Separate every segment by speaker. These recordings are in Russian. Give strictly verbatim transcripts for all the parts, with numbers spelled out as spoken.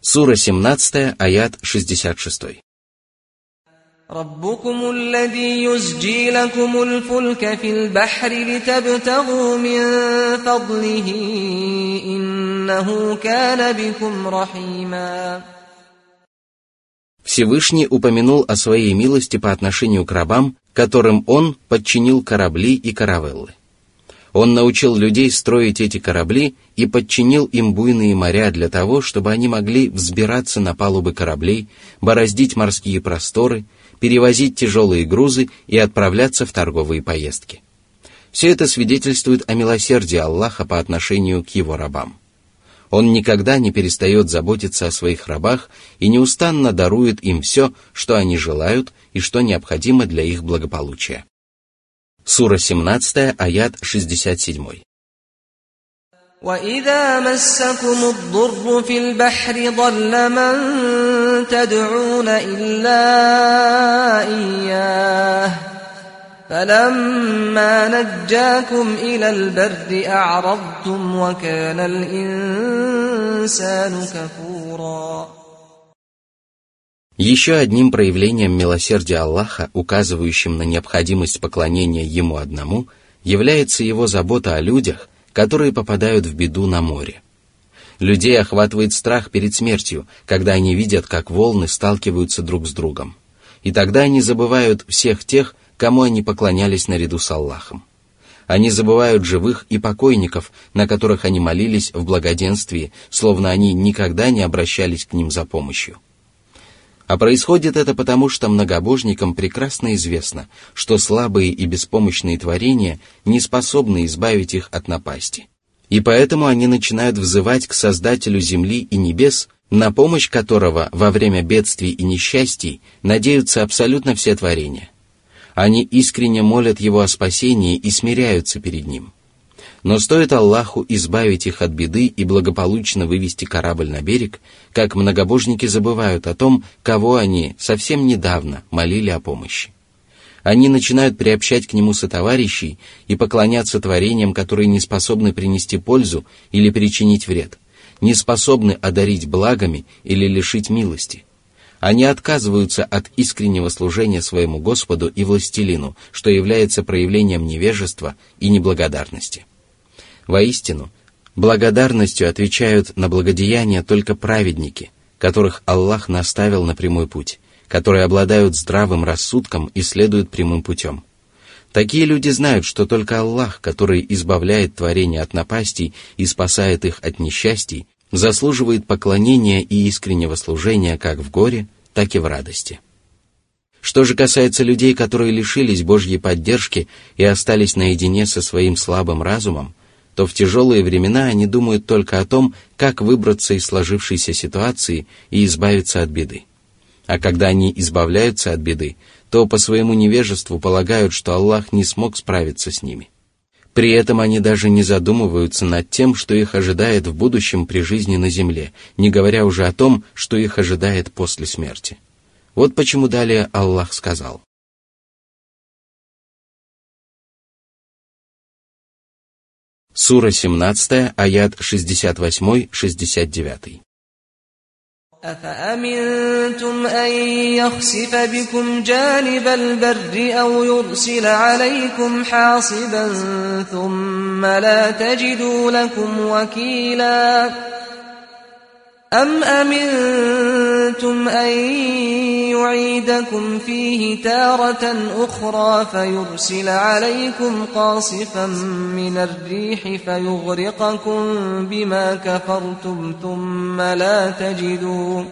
Speaker 1: Сура семнадцатая, аят шестьдесят шесть.
Speaker 2: ربكم الذي يزجي لكم الفلك في البحر لتبتغوا من فضله إنه كان بكم رحيما.
Speaker 1: Всевышний упомянул о своей милости по отношению к рабам, которым Он подчинил корабли и каравеллы. Он научил людей строить эти корабли и подчинил им буйные моря для того, чтобы они могли взбираться на палубы кораблей, бороздить морские просторы, перевозить тяжелые грузы и отправляться в торговые поездки. Все это свидетельствует о милосердии Аллаха по отношению к Его рабам. Он никогда не перестает заботиться о своих рабах и неустанно дарует им все, что они желают и что необходимо для их благополучия. Сура семнадцатая, аят шестьдесят семь.
Speaker 2: وَإِذَا مَسَّكُمُ الضُّرُّ فِي الْبَحْرِ ضَلَّ مَن تَدْعُونَ إِلَّا إِيَّاهُ فَلَمَّا نَجَّاكُمْ إِلَى الْبَرِّ أَعْرَضْتُمْ وَكَانَ الْإِنسَانُ كَفُورًا.
Speaker 1: Еще одним проявлением милосердия Аллаха, указывающим на необходимость поклонения Ему одному, является Его забота о людях, которые попадают в беду на море. Людей охватывает страх перед смертью, когда они видят, как волны сталкиваются друг с другом. И тогда они забывают всех тех, кому они поклонялись наряду с Аллахом. Они забывают живых и покойников, на которых они молились в благоденствии, словно они никогда не обращались к ним за помощью. А происходит это потому, что многобожникам прекрасно известно, что слабые и беспомощные творения не способны избавить их от напасти. И поэтому они начинают взывать к Создателю земли и небес, на помощь которого во время бедствий и несчастий надеются абсолютно все творения. Они искренне молят Его о спасении и смиряются перед Ним. Но стоит Аллаху избавить их от беды и благополучно вывести корабль на берег, как многобожники забывают о том, кого они совсем недавно молили о помощи. Они начинают приобщать к Нему сотоварищей и поклоняться творениям, которые не способны принести пользу или причинить вред, не способны одарить благами или лишить милости. Они отказываются от искреннего служения своему Господу и Властелину, что является проявлением невежества и неблагодарности. Воистину, благодарностью отвечают на благодеяния только праведники, которых Аллах наставил на прямой путь, которые обладают здравым рассудком и следуют прямым путем. Такие люди знают, что только Аллах, который избавляет творения от напастей и спасает их от несчастий, заслуживает поклонения и искреннего служения как в горе, так и в радости. Что же касается людей, которые лишились Божьей поддержки и остались наедине со своим слабым разумом, то в тяжелые времена они думают только о том, как выбраться из сложившейся ситуации и избавиться от беды. А когда они избавляются от беды, то по своему невежеству полагают, что Аллах не смог справиться с ними. При этом они даже не задумываются над тем, что их ожидает в будущем при жизни на земле, не говоря уже о том, что их ожидает после смерти. Вот почему далее Аллах сказал: Сура семнадцатая, аят шестьдесят восемь шестьдесят девять.
Speaker 2: أَفَأَمِنْتُمْ أَنْ يَخْسِفَ بِكُمْ جَانِبَ الْبَرِّ أَوْ يُرْسِلَ عَلَيْكُمْ حَاصِبًا ثُمَّ لَا تَجِدُوا لَكُمْ وَكِيلًا أَمْ أَمِنْتُمْ أَنْ يُعِيدَكُمْ فِيهِ تَارَةً أُخْرَى فَيُرْسِلَ عَلَيْكُمْ قَاصِفًا مِنَ الرِّيحِ فَيُغْرِقَكُمْ بِمَا كَفَرْتُمْ ثُمَّ لَا تَجِدُوا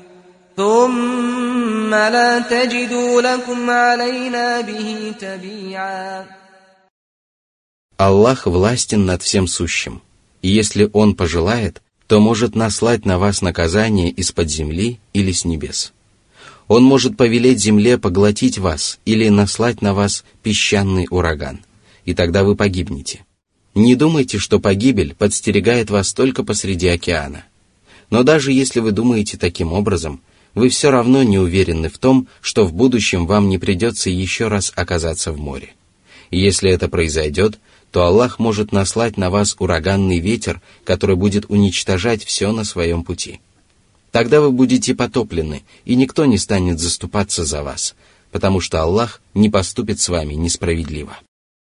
Speaker 2: ثُمَّ لَا تَجِدُوا لَكُمْ عَلَيْنَا بِهِ تَبِيعًا.
Speaker 1: Аллах властен над всем сущим, и если Он пожелает, то может наслать на вас наказание из-под земли или с небес. Он может повелеть земле поглотить вас или наслать на вас песчаный ураган, и тогда вы погибнете. Не думайте, что погибель подстерегает вас только посреди океана. Но даже если вы думаете таким образом, вы все равно не уверены в том, что в будущем вам не придется еще раз оказаться в море. И если это произойдет, то Аллах может наслать на вас ураганный ветер, который будет уничтожать все на своем пути. Тогда вы будете потоплены, и никто не станет заступаться за вас, потому что Аллах не поступит с вами несправедливо.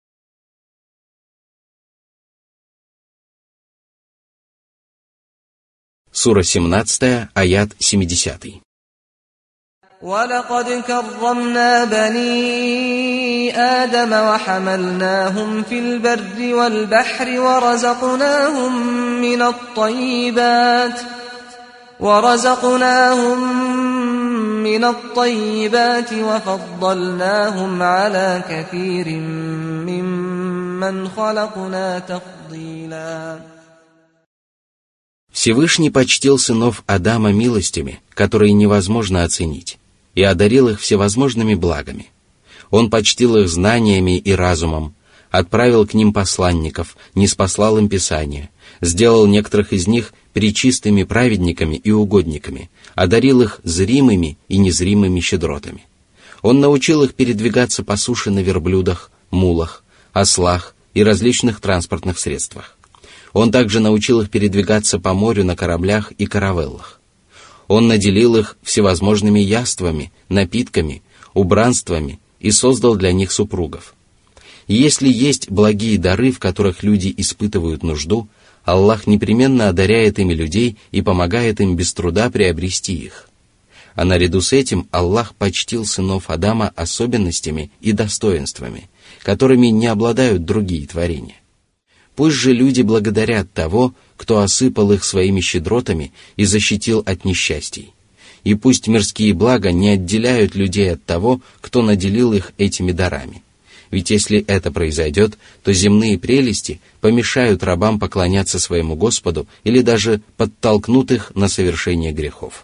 Speaker 1: Сура семнадцатая, аят семидесятый.
Speaker 2: وَلَقَدْ كَرَّمْنَا بَنِي آدَمَ وَحَمَلْنَاهُمْ فِي الْبَرِّ وَالْبَحْرِ وَرَزَقْنَاهُم مِّنَ الطَّيِّبَاتِ وَرَزَقْنَاهُم مِّنَ الطَّيِّبَاتِ وَفَضَّلْنَاهُمْ عَلَى كَثِيرٍ مِّمَّنْ خَلَقْنَا تَفْضِيلًا.
Speaker 1: Всевышний почтил сынов Адама милостями, которые невозможно оценить, и одарил их всевозможными благами. Он почтил их знаниями и разумом, отправил к ним посланников, ниспослал им Писание, сделал некоторых из них пречистыми праведниками и угодниками, одарил их зримыми и незримыми щедротами. Он научил их передвигаться по суше на верблюдах, мулах, ослах и различных транспортных средствах. Он также научил их передвигаться по морю на кораблях и каравеллах. Он наделил их всевозможными яствами, напитками, убранствами и создал для них супругов. И если есть благие дары, в которых люди испытывают нужду, Аллах непременно одаряет ими людей и помогает им без труда приобрести их. А наряду с этим Аллах почтил сынов Адама особенностями и достоинствами, которыми не обладают другие творения. Пусть же люди благодарят того, кто осыпал их своими щедротами и защитил от несчастий. И пусть мирские блага не отделяют людей от того, кто наделил их этими дарами. Ведь если это произойдет, то земные прелести помешают рабам поклоняться своему Господу или даже подтолкнут их на совершение грехов.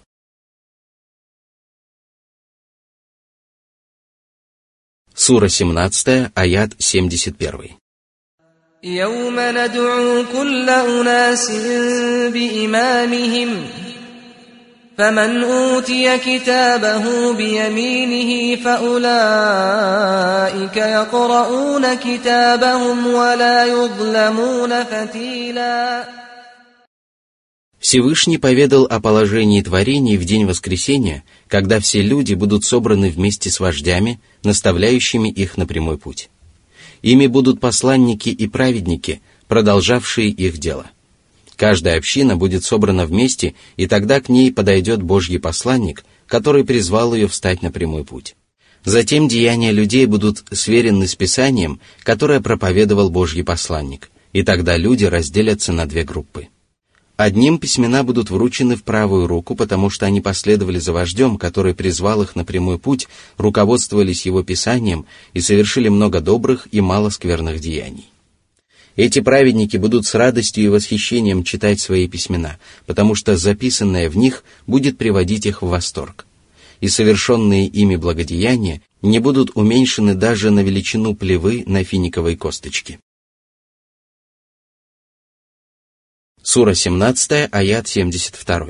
Speaker 1: Сура семнадцатая, аят семьдесят один.
Speaker 2: يَوْمَ نَدْعُو كُلَّ أُنَاسٍ بِإِمَامِهِمْ فَمَنْ أُوتِيَ كِتَابَهُ بِيَمِينِهِ فَأُولَئِكَ يَقْرَؤُونَ كِتَابَهُمْ وَلَا يُظْلَمُونَ فَتِيلًا.
Speaker 1: Всевышний поведал о положении творений в день воскресения, когда все люди будут собраны вместе с вождями, наставляющими их на прямой путь. Ими будут посланники и праведники, продолжавшие их дело. Каждая община будет собрана вместе, и тогда к ней подойдет Божий посланник, который призвал ее встать на прямой путь. Затем деяния людей будут сверены с Писанием, которое проповедовал Божий посланник, и тогда люди разделятся на две группы. Одним письмена будут вручены в правую руку, потому что они последовали за вождем, который призвал их на прямой путь, руководствовались его Писанием и совершили много добрых и мало скверных деяний. Эти праведники будут с радостью и восхищением читать свои письмена, потому что записанное в них будет приводить их в восторг. И совершенные ими благодеяния не будут уменьшены даже на величину плевы на финиковой косточке. Сура семнадцатая, аят семьдесят два.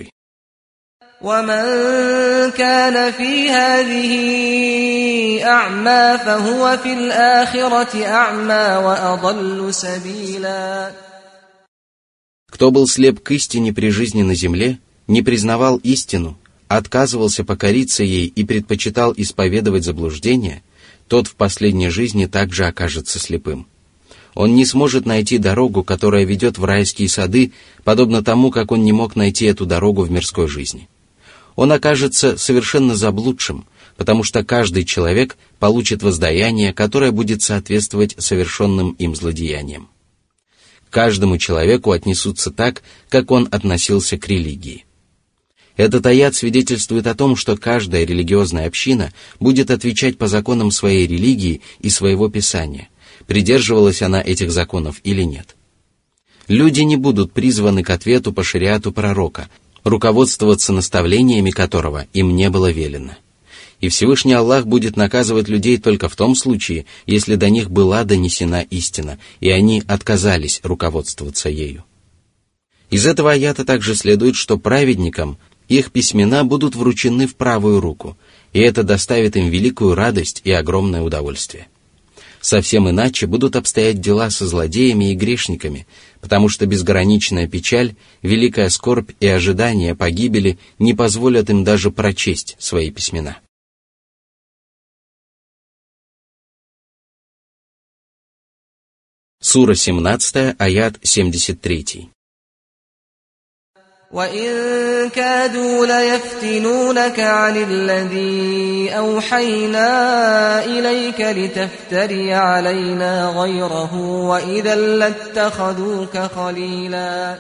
Speaker 2: وَمَنْ كَانَ فِي هَذِهِ أَعْمَى فَهُوَ فِي الْآخِرَةِ أَعْمَى وَأَضَلُّ سَبِيلًا.
Speaker 1: Кто был слеп к истине при жизни на земле, не признавал истину, отказывался покориться ей и предпочитал исповедовать заблуждение, тот в последней жизни также окажется слепым. Он не сможет найти дорогу, которая ведет в райские сады, подобно тому, как он не мог найти эту дорогу в мирской жизни. Он окажется совершенно заблудшим, потому что каждый человек получит воздаяние, которое будет соответствовать совершенным им злодеяниям. К каждому человеку отнесутся так, как он относился к религии. Этот аят свидетельствует о том, что каждая религиозная община будет отвечать по законам своей религии и своего Писания, придерживалась она этих законов или нет. Люди не будут призваны к ответу по шариату пророка, руководствоваться наставлениями которого им не было велено. И Всевышний Аллах будет наказывать людей только в том случае, если до них была донесена истина, и они отказались руководствоваться ею. Из этого аята также следует, что праведникам их письмена будут вручены в правую руку, и это доставит им великую радость и огромное удовольствие. Совсем иначе будут обстоять дела со злодеями и грешниками, потому что безграничная печаль, великая скорбь и ожидание погибели не позволят им даже прочесть свои письмена. Сура семнадцатая, аят семьдесят три.
Speaker 2: وَإِن كَادُوا لَيَفْتِنُونَكَ عَنِ الَّذِي أَوْحَيْنَا إِلَيْكَ لِتَفْتَرِيَ عَلَيْنَا غَيْرَهُ وَإِذًا لَاتَّخَذُوكَ خَلِيلًا.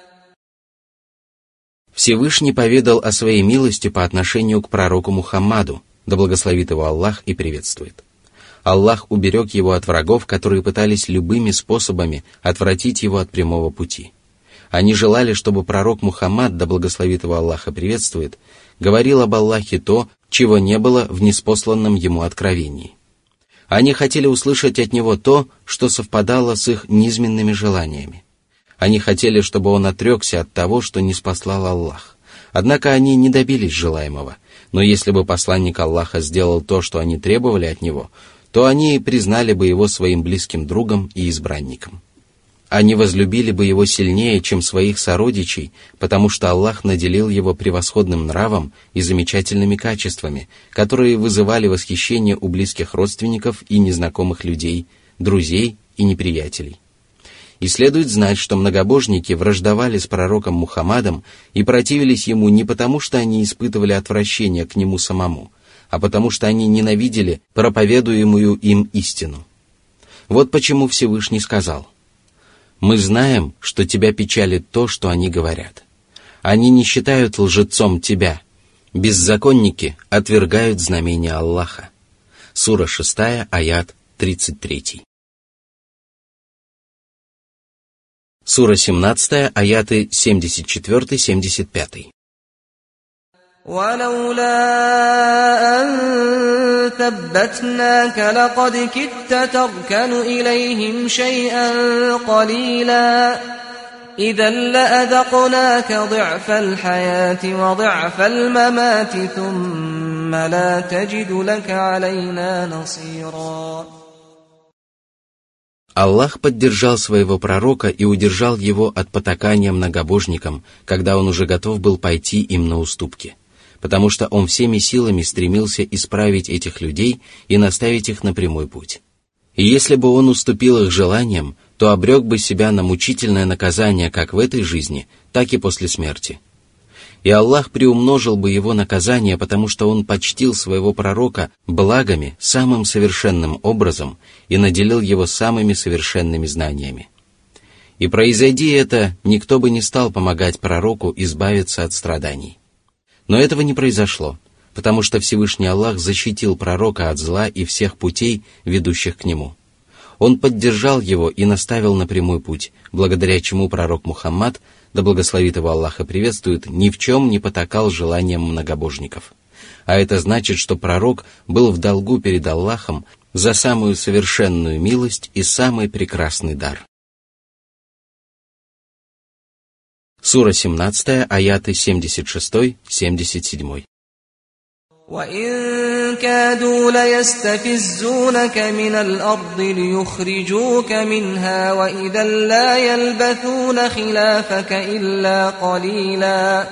Speaker 1: Всевышний поведал о своей милости по отношению к пророку Мухаммаду, да благословит его Аллах и приветствует. Аллах уберег его от врагов, которые пытались любыми способами отвратить его от прямого пути. Они желали, чтобы пророк Мухаммад, да благословит его Аллах и приветствует, говорил об Аллахе то, чего не было в ниспосланном ему откровении. Они хотели услышать от него то, что совпадало с их низменными желаниями. Они хотели, чтобы он отрекся от того, что ниспослал Аллах. Однако они не добились желаемого, но если бы посланник Аллаха сделал то, что они требовали от него, то они признали бы его своим близким другом и избранником. Они возлюбили бы его сильнее, чем своих сородичей, потому что Аллах наделил его превосходным нравом и замечательными качествами, которые вызывали восхищение у близких родственников и незнакомых людей, друзей и неприятелей. И следует знать, что многобожники враждовали с пророком Мухаммадом и противились ему не потому, что они испытывали отвращение к нему самому, а потому что они ненавидели проповедуемую им истину. Вот почему Всевышний сказал: «Мы знаем, что тебя печалит то, что они говорят. Они не считают лжецом тебя. Беззаконники отвергают знамения Аллаха». Сура шестая, аят тридцать три. Сура семнадцатая, аяты семьдесят четыре семьдесят пять.
Speaker 2: وَلَوْلَا أَن ثَبَّتْنَاكَ لَقَدْ كِدتَّ تَرْكَنُ إِلَيْهِمْ شَيْئًا قَلِيلًا إِذًا لَأَذَقْنَاكَ ضِعْفَ الْحَيَاةِ وَضِعْفَ الْمَمَاتِ ثُمَّ لَا تَجِدُ لَكَ عَلَيْنَا نَصِيرًا.
Speaker 1: Аллах поддержал своего пророка и удержал его от потакания многобожникам, когда он уже готов был пойти им на уступки, потому что он всеми силами стремился исправить этих людей и наставить их на прямой путь. И если бы он уступил их желаниям, то обрек бы себя на мучительное наказание как в этой жизни, так и после смерти. И Аллах приумножил бы его наказание, потому что он почтил своего пророка благами самым совершенным образом и наделил его самыми совершенными знаниями. И произойди это, никто бы не стал помогать пророку избавиться от страданий. Но этого не произошло, потому что Всевышний Аллах защитил пророка от зла и всех путей, ведущих к нему. Он поддержал его и наставил на прямой путь, благодаря чему пророк Мухаммад, да благословит его Аллах и приветствует, ни в чем не потакал желаниям многобожников. А это значит, что пророк был в долгу перед Аллахом за самую совершенную милость и самый прекрасный дар. Сура семнадцатая, аяты семьдесят шесть семьдесят семь.
Speaker 2: وَإِن كَادُوا لَيَسْتَفِزُّونَكَ مِنَ الْأَرْضِ لِيُخْرِجُوكَ مِنْهَا وَإِذًا لَا يَلْبَثُونَ خِلَافَكَ إِلَّا قَلِيلًا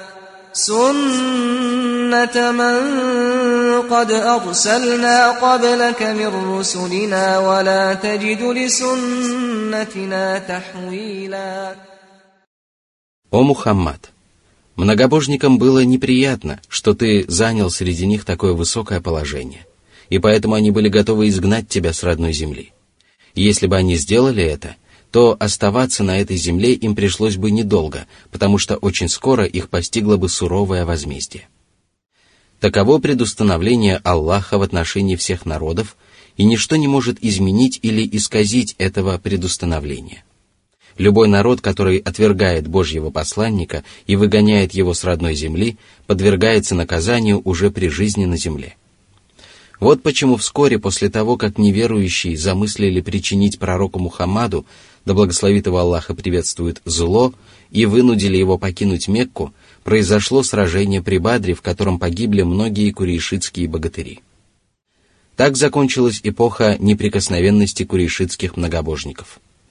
Speaker 2: سُنَّةَ مَن قَدْ أَرْسَلْنَا قَبْلَكَ مِن رُّسُلِنَا وَلَا تَجِدُ لِسُنَّتِنَا تَحْوِيلًا.
Speaker 1: О Мухаммад! Многобожникам было неприятно, что ты занял среди них такое высокое положение, и поэтому они были готовы изгнать тебя с родной земли. Если бы они сделали это, то оставаться на этой земле им пришлось бы недолго, потому что очень скоро их постигло бы суровое возмездие. Таково предустановление Аллаха в отношении всех народов, и ничто не может изменить или исказить этого предустановления. Любой народ, который отвергает Божьего посланника и выгоняет его с родной земли, подвергается наказанию уже при жизни на земле. Вот почему вскоре после того, как неверующие замыслили причинить пророку Мухаммаду, да благословит его Аллах и приветствует, зло, и вынудили его покинуть Мекку, произошло сражение при Бадре, в котором погибли многие курейшитские богатыри. Так закончилась эпоха неприкосновенности курейшитских многобожников.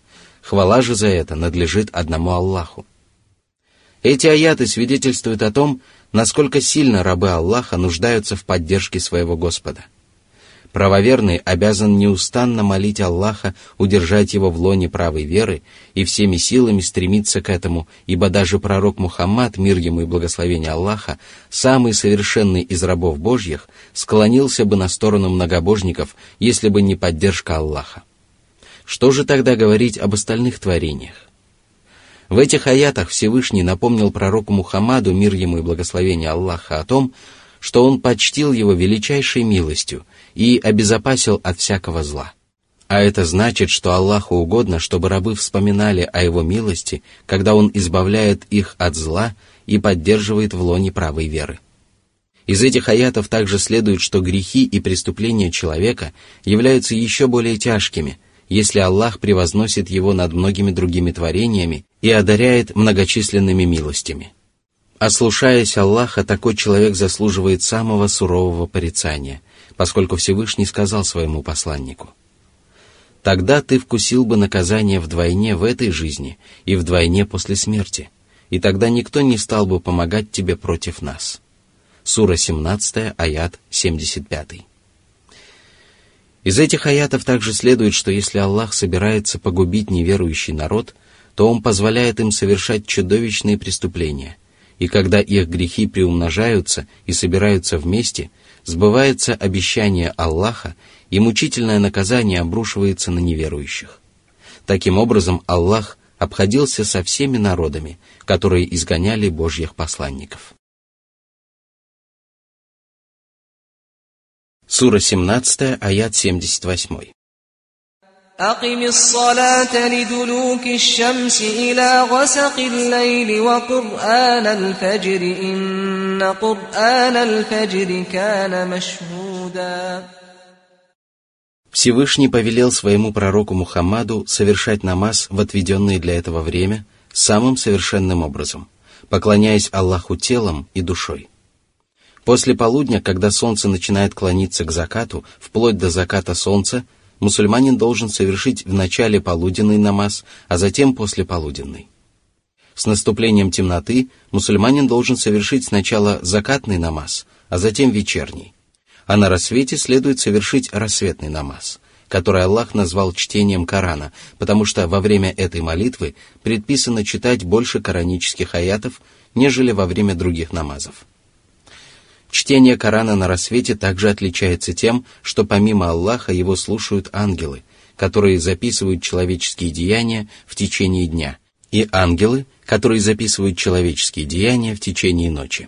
Speaker 1: Хвала же за это надлежит одному Аллаху. Эти аяты свидетельствуют о том, насколько сильно рабы Аллаха нуждаются в поддержке своего Господа. Правоверный обязан неустанно молить Аллаха удержать его в лоне правой веры и всеми силами стремиться к этому, ибо даже пророк Мухаммад, мир ему и благословение Аллаха, самый совершенный из рабов Божьих, склонился бы на сторону многобожников, если бы не поддержка Аллаха. Что же тогда говорить об остальных творениях? В этих аятах Всевышний напомнил пророку Мухаммаду, мир ему и благословение Аллаха, о том, что он почтил его величайшей милостью и обезопасил от всякого зла. А это значит, что Аллаху угодно, чтобы рабы вспоминали о его милости, когда он избавляет их от зла и поддерживает в лоне правой веры. Из этих аятов также следует, что грехи и преступления человека являются еще более тяжкими, если Аллах превозносит его над многими другими творениями и одаряет многочисленными милостями. Ослушаясь Аллаха, такой человек заслуживает самого сурового порицания, поскольку Всевышний сказал своему посланнику: «Тогда ты вкусил бы наказание вдвойне в этой жизни и вдвойне после смерти, и тогда никто не стал бы помогать тебе против нас». Сура семнадцатая, аят семьдесят пятый. Из этих аятов также следует, что если Аллах собирается погубить неверующий народ, то Он позволяет им совершать чудовищные преступления, и когда их грехи приумножаются и собираются вместе, сбывается обещание Аллаха, и мучительное наказание обрушивается на неверующих. Таким образом, Аллах обходился со всеми народами, которые изгоняли Божьих посланников. Сура семнадцатая, аят семьдесят восемь.
Speaker 2: أقم الصلاة لدلوك الشمس إلى غسق الليل وقرآن الفجر إن قرآن الفجر كان مشهودا.
Speaker 1: Всевышний повелел своему пророку Мухаммаду совершать намаз в отведенное для этого время самым совершенным образом, поклоняясь Аллаху телом и душой. После полудня, когда солнце начинает клониться к закату, вплоть до заката солнца, мусульманин должен совершить в начале полуденный намаз, а затем после полуденный. С наступлением темноты мусульманин должен совершить сначала закатный намаз, а затем вечерний. А на рассвете следует совершить рассветный намаз, который Аллах назвал чтением Корана, потому что во время этой молитвы предписано читать больше коранических аятов, нежели во время других намазов. Чтение Корана на рассвете также отличается тем, что помимо Аллаха его слушают ангелы, которые записывают человеческие деяния в течение дня, и ангелы, которые записывают человеческие деяния в течение ночи.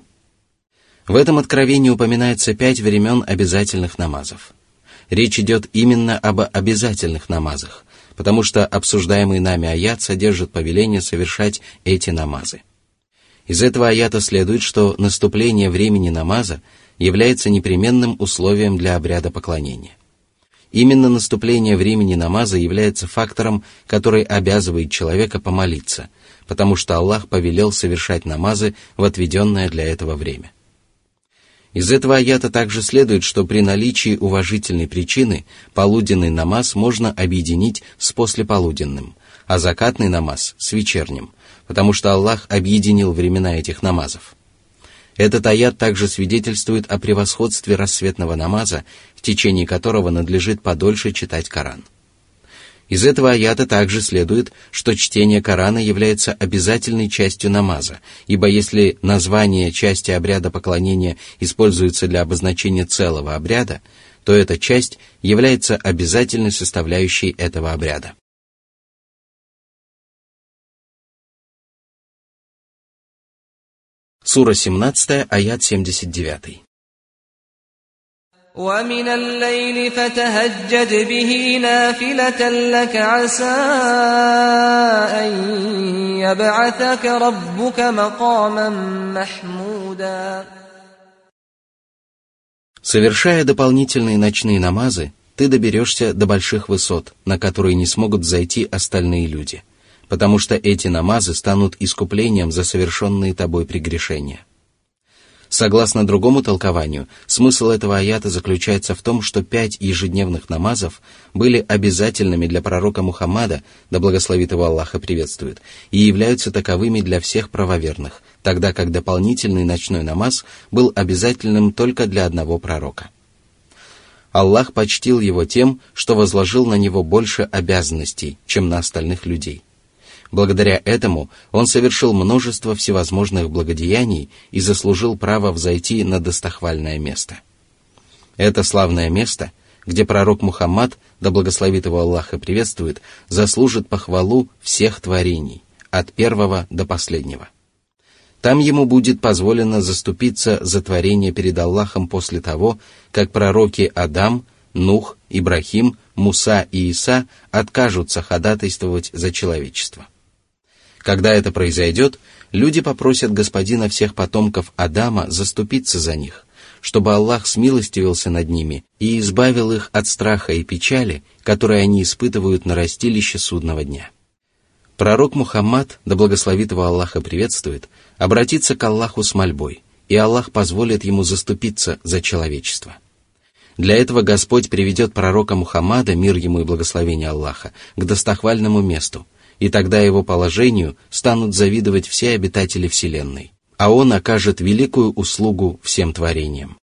Speaker 1: В этом откровении упоминается пять времен обязательных намазов. Речь идет именно об обязательных намазах, потому что обсуждаемый нами аят содержит повеление совершать эти намазы. Из этого аята следует, что наступление времени намаза является непременным условием для обряда поклонения. Именно наступление времени намаза является фактором, который обязывает человека помолиться, потому что Аллах повелел совершать намазы в отведенное для этого время. Из этого аята также следует, что при наличии уважительной причины полуденный намаз можно объединить с послеполуденным, а закатный намаз с вечерним, потому что Аллах объединил времена этих намазов. Этот аят также свидетельствует о превосходстве рассветного намаза, в течение которого надлежит подольше читать Коран. Из этого аята также следует, что чтение Корана является обязательной частью намаза, ибо если название части обряда поклонения используется для обозначения целого обряда, то эта часть является обязательной составляющей этого обряда. Сура семнадцатая, аят семьдесят девятый.
Speaker 2: وَمِنَ اللَّيْلِ فَتَهَجَّدْ بِهِ نَافِلَةً لَكَ عَسَىٰ أَن يَبْعَثَكَ رَبُّكَ مَقَامًا مَحْمُودًا.
Speaker 1: Совершая дополнительные ночные намазы, ты доберешься до больших высот, на которые не смогут зайти остальные люди, потому что эти намазы станут искуплением за совершенные тобой прегрешения. Согласно другому толкованию, смысл этого аята заключается в том, что пять ежедневных намазов были обязательными для пророка Мухаммада, да благословит его Аллах и приветствует, и являются таковыми для всех правоверных, тогда как дополнительный ночной намаз был обязательным только для одного пророка. Аллах почтил его тем, что возложил на него больше обязанностей, чем на остальных людей. Благодаря этому он совершил множество всевозможных благодеяний и заслужил право взойти на достохвальное место. Это славное место, где пророк Мухаммад, да благословит его Аллах и приветствует, заслужит похвалу всех творений, от первого до последнего. Там ему будет позволено заступиться за творение перед Аллахом после того, как пророки Адам, Нух, Ибрахим, Муса и Иса откажутся ходатайствовать за человечество. Когда это произойдет, люди попросят Господина всех потомков Адама заступиться за них, чтобы Аллах смилостивился над ними и избавил их от страха и печали, которые они испытывают на растилище судного дня. Пророк Мухаммад, да благословит его Аллах и приветствует, обратится к Аллаху с мольбой, и Аллах позволит ему заступиться за человечество. Для этого Господь приведет пророка Мухаммада, мир ему и благословение Аллаха, к достохвальному месту, и тогда его положению станут завидовать все обитатели Вселенной, а он окажет великую услугу всем творениям.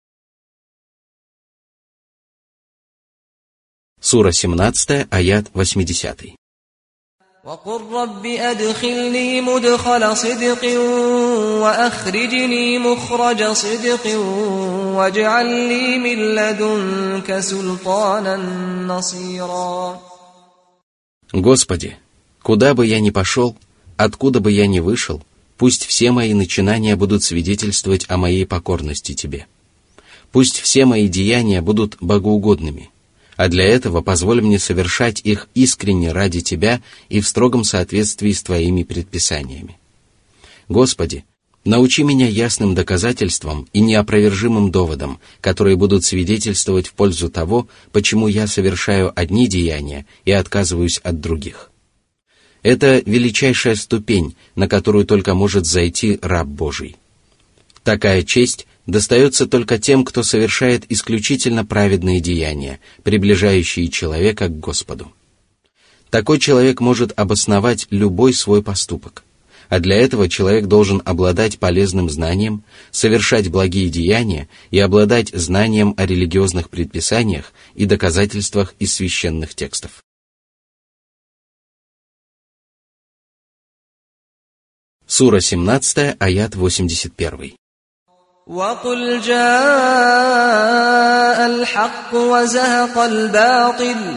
Speaker 1: Сура семнадцатая, аят восьмидесятый.
Speaker 2: وَقُلْ رَبِّ أَدْخِلْنِي مُدْخَلَ صِدْقٍ وَأَخْرِجْنِي مُخْرَجَ صِدْقٍ وَاجْعَلْ لِي مِن لَّدُنكَ سُلْطَانًا نَّصِيرًا.
Speaker 1: Господи, куда бы я ни пошел, откуда бы я ни вышел, пусть все мои начинания будут свидетельствовать о моей покорности Тебе. Пусть все мои деяния будут богоугодными, а для этого позволь мне совершать их искренне ради Тебя и в строгом соответствии с Твоими предписаниями. Господи, научи меня ясным доказательствам и неопровержимым доводам, которые будут свидетельствовать в пользу того, почему я совершаю одни деяния и отказываюсь от других. Это величайшая ступень, на которую только может зайти раб Божий. Такая честь достается только тем, кто совершает исключительно праведные деяния, приближающие человека к Господу. Такой человек может обосновать любой свой поступок, а для этого человек должен обладать полезным знанием, совершать благие деяния и обладать знанием о религиозных предписаниях и доказательствах из священных текстов. Сура семнадцатая, аят восемьдесят один.
Speaker 2: وَقُلْ جَاءَ الْحَقُّ وَزَهَقَ الْبَاطِلُ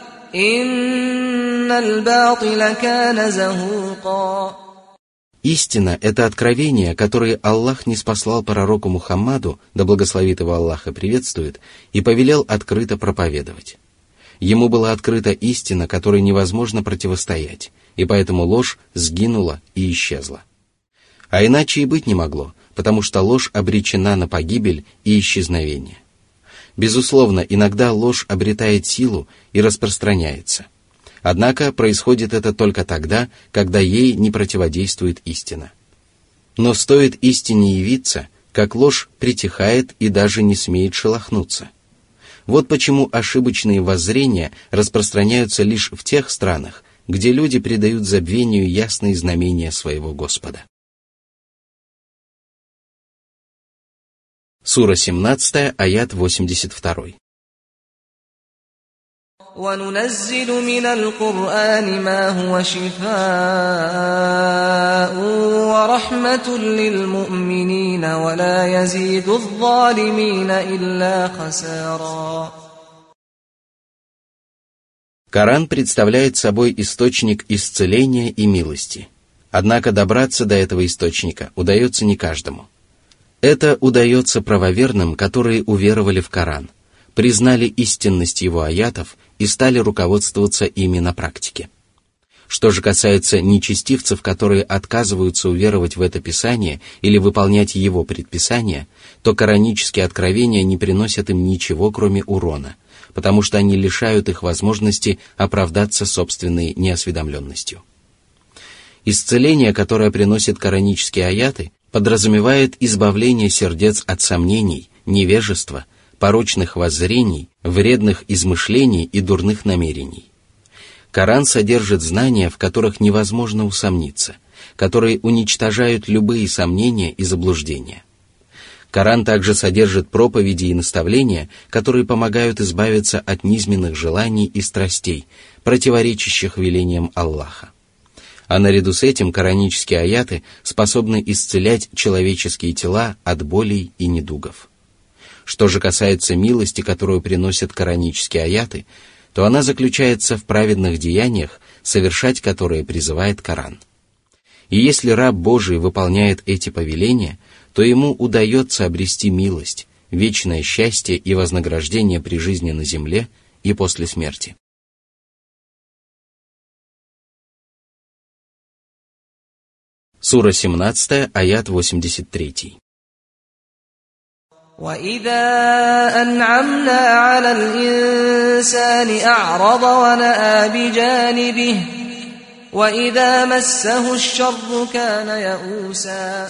Speaker 2: إِنَّ الْبَاطِلَ كَانَ زَهُوقًا.
Speaker 1: Истина — это откровение, которое Аллах ниспослал пророку Мухаммаду, да благословит его Аллах и приветствует, и повелел открыто проповедовать. Ему была открыта истина, которой невозможно противостоять, и поэтому ложь сгинула и исчезла. А иначе и быть не могло, потому что ложь обречена на погибель и исчезновение. Безусловно, иногда ложь обретает силу и распространяется. Однако происходит это только тогда, когда ей не противодействует истина. Но стоит истине явиться, как ложь притихает и даже не смеет шелохнуться. Вот почему ошибочные воззрения распространяются лишь в тех странах, где люди придают забвению ясные знамения своего Господа. Сура семнадцатая, аят восемьдесят два.
Speaker 2: وَنُنَزِّلُ مِنَ الْقُرْآنِ مَا هُوَ شِفَاءٌ وَرَحْمَةٌ لِّلْمُؤْمِنِينَ وَلَا يَزِيدُ الظَّالِمِينَ إِلَّا خَسَارًا.
Speaker 1: Коран представляет собой источник исцеления и милости. Однако добраться до этого источника удается не каждому. Это удается правоверным, которые уверовали в Коран, признали истинность его аятов и стали руководствоваться ими на практике. Что же касается нечестивцев, которые отказываются уверовать в это Писание или выполнять его предписания, то коранические откровения не приносят им ничего, кроме урона, потому что они лишают их возможности оправдаться собственной неосведомленностью. Исцеление, которое приносят коранические аяты, подразумевает избавление сердец от сомнений, невежества, порочных воззрений, вредных измышлений и дурных намерений. Коран содержит знания, в которых невозможно усомниться, которые уничтожают любые сомнения и заблуждения. Коран также содержит проповеди и наставления, которые помогают избавиться от низменных желаний и страстей, противоречащих велениям Аллаха. А наряду с этим коранические аяты способны исцелять человеческие тела от болей и недугов. Что же касается милости, которую приносят коранические аяты, то она заключается в праведных деяниях, совершать которые призывает Коран. И если раб Божий выполняет эти повеления, то ему удается обрести милость, вечное счастье и вознаграждение при жизни на земле и после смерти. Сура семнадцатая, аят восемьдесят три.
Speaker 2: وَإِذَا أَنْعَمْنَا عَلَى الْإِنسَانِ أَعْرَضَ وَنَأَى بِجَانِبِهِ وَإِذَا مَسَّهُ الشَّرُّ كَانَ يَئُوسًا.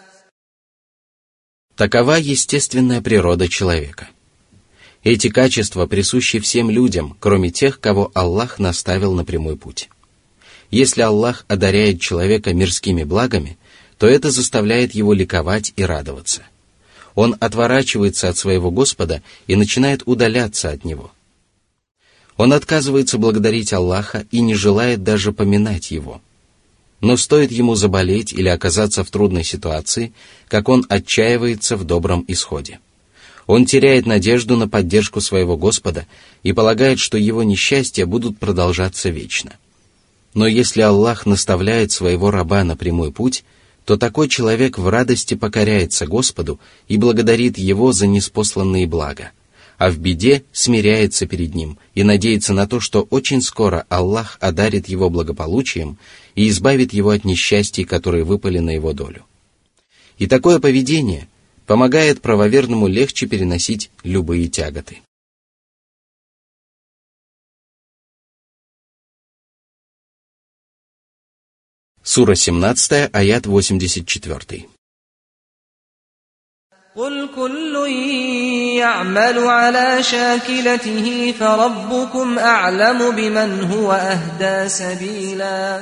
Speaker 1: Такова естественная природа человека. Эти качества присущи всем людям, кроме тех, кого Аллах наставил на прямой путь. Если Аллах одаряет человека мирскими благами, то это заставляет его ликовать и радоваться. Он отворачивается от своего Господа и начинает удаляться от Него. Он отказывается благодарить Аллаха и не желает даже поминать Его. Но стоит ему заболеть или оказаться в трудной ситуации, как он отчаивается в добром исходе. Он теряет надежду на поддержку своего Господа и полагает, что его несчастья будут продолжаться вечно. Но если Аллах наставляет своего раба на прямой путь, то такой человек в радости покоряется Господу и благодарит Его за ниспосланные блага, а в беде смиряется перед Ним и надеется на то, что очень скоро Аллах одарит его благополучием и избавит его от несчастий, которые выпали на его долю. И такое поведение помогает правоверному легче переносить любые тяготы. Сура семнадцатая, аят восемьдесят четыре.
Speaker 2: قُلْ كُلٌّ يَعْمَلُ عَلَى شَاكِلَتِهِ فَرَبُّكُمْ أَعْلَمُ بِمَنْ هُوَ أَهْدَى سَبِيلًا.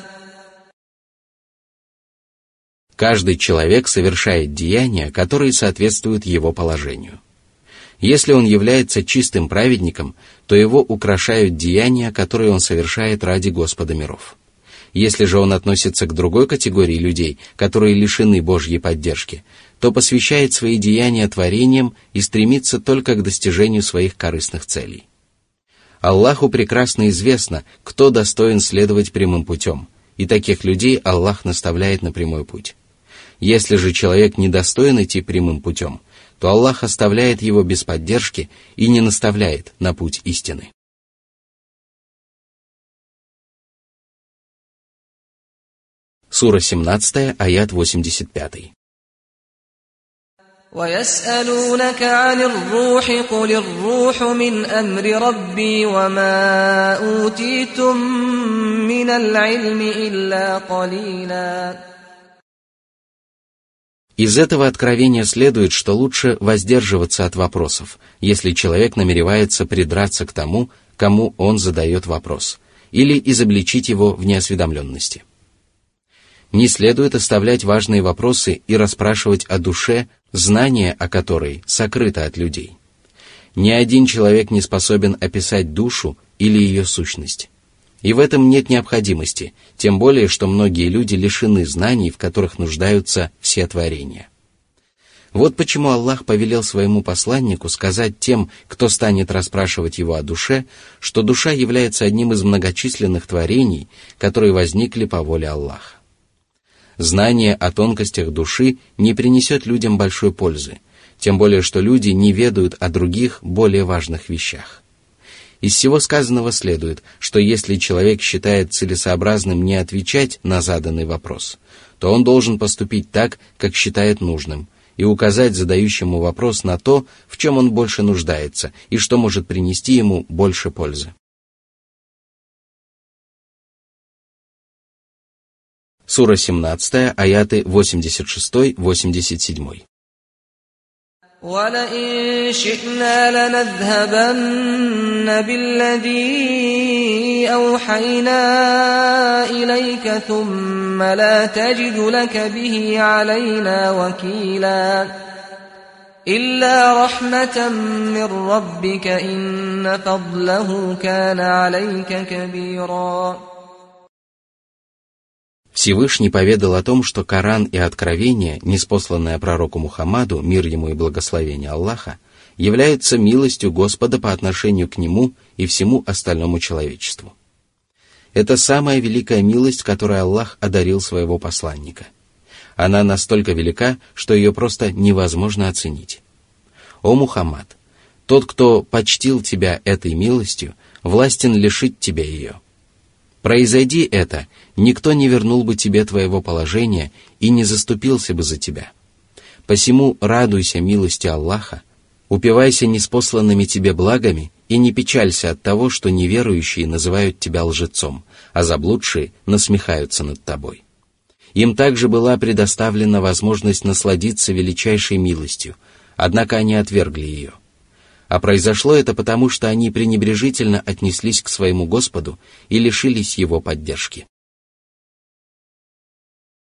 Speaker 1: Каждый человек совершает деяния, которые соответствуют его положению. Если он является чистым праведником, то его украшают деяния, которые он совершает ради Господа миров. Если же он относится к другой категории людей, которые лишены Божьей поддержки, то посвящает свои деяния творениям и стремится только к достижению своих корыстных целей. Аллаху прекрасно известно, кто достоин следовать прямым путем, и таких людей Аллах наставляет на прямой путь. Если же человек недостоин идти прямым путем, то Аллах оставляет его без поддержки и не наставляет на путь истины. Сура семнадцатая, аят восемьдесят пять.
Speaker 2: وَيَسْأَلُونَكَ عَنِ الرُّوحِ قُلِ الرُّوحُ مِنْ أَمْرِ رَبِّي وَمَا أُوتِيتُم مِّنَ الْعِلْمِ إِلَّا قَلِيلًا.
Speaker 1: Из этого откровения следует, что лучше воздерживаться от вопросов, если человек намеревается придраться к тому, кому он задает вопрос, или изобличить его в неосведомленности. Не следует оставлять важные вопросы и расспрашивать о душе, знание о которой сокрыто от людей. Ни один человек не способен описать душу или ее сущность. И в этом нет необходимости, тем более, что многие люди лишены знаний, в которых нуждаются все творения. Вот почему Аллах повелел своему посланнику сказать тем, кто станет расспрашивать его о душе, что душа является одним из многочисленных творений, которые возникли по воле Аллаха. Знание о тонкостях души не принесет людям большой пользы, тем более, что люди не ведают о других, более важных вещах. Из всего сказанного следует, что если человек считает целесообразным не отвечать на заданный вопрос, то он должен поступить так, как считает нужным, и указать задающему вопрос на то, в чем он больше нуждается и что может принести ему больше пользы. Сура семнадцать, аяты восемьдесят шесть восемьдесят семь.
Speaker 2: وَلَئِن شِئْنَا لَنَذْهَبَنَّ بِالَّذِي أَوْحَيْنَا إِلَيْكَ ثُمَّ لَا تَجِدُ لَكَ بِهِ عَلَيْنَا وَكِيلًا إِلَّا رَحْمَةً مِّن رَّبِّكَ إِنَّ فَضْلَهُ كَانَ عَلَيْكَ كَبِيرًا.
Speaker 1: Всевышний поведал о том, что Коран и Откровение, ниспосланное пророку Мухаммаду, мир ему и благословение Аллаха, являются милостью Господа по отношению к нему и всему остальному человечеству. Это самая великая милость, которой Аллах одарил своего посланника. Она настолько велика, что ее просто невозможно оценить. О Мухаммад, тот, кто почтил тебя этой милостью, властен лишить тебя ее. Произойди это, никто не вернул бы тебе твоего положения и не заступился бы за тебя. Посему радуйся милости Аллаха, упивайся ниспосланными тебе благами и не печалься от того, что неверующие называют тебя лжецом, а заблудшие насмехаются над тобой. Им также была предоставлена возможность насладиться величайшей милостью, однако они отвергли ее. А произошло это потому, что они пренебрежительно отнеслись к своему Господу и лишились его поддержки.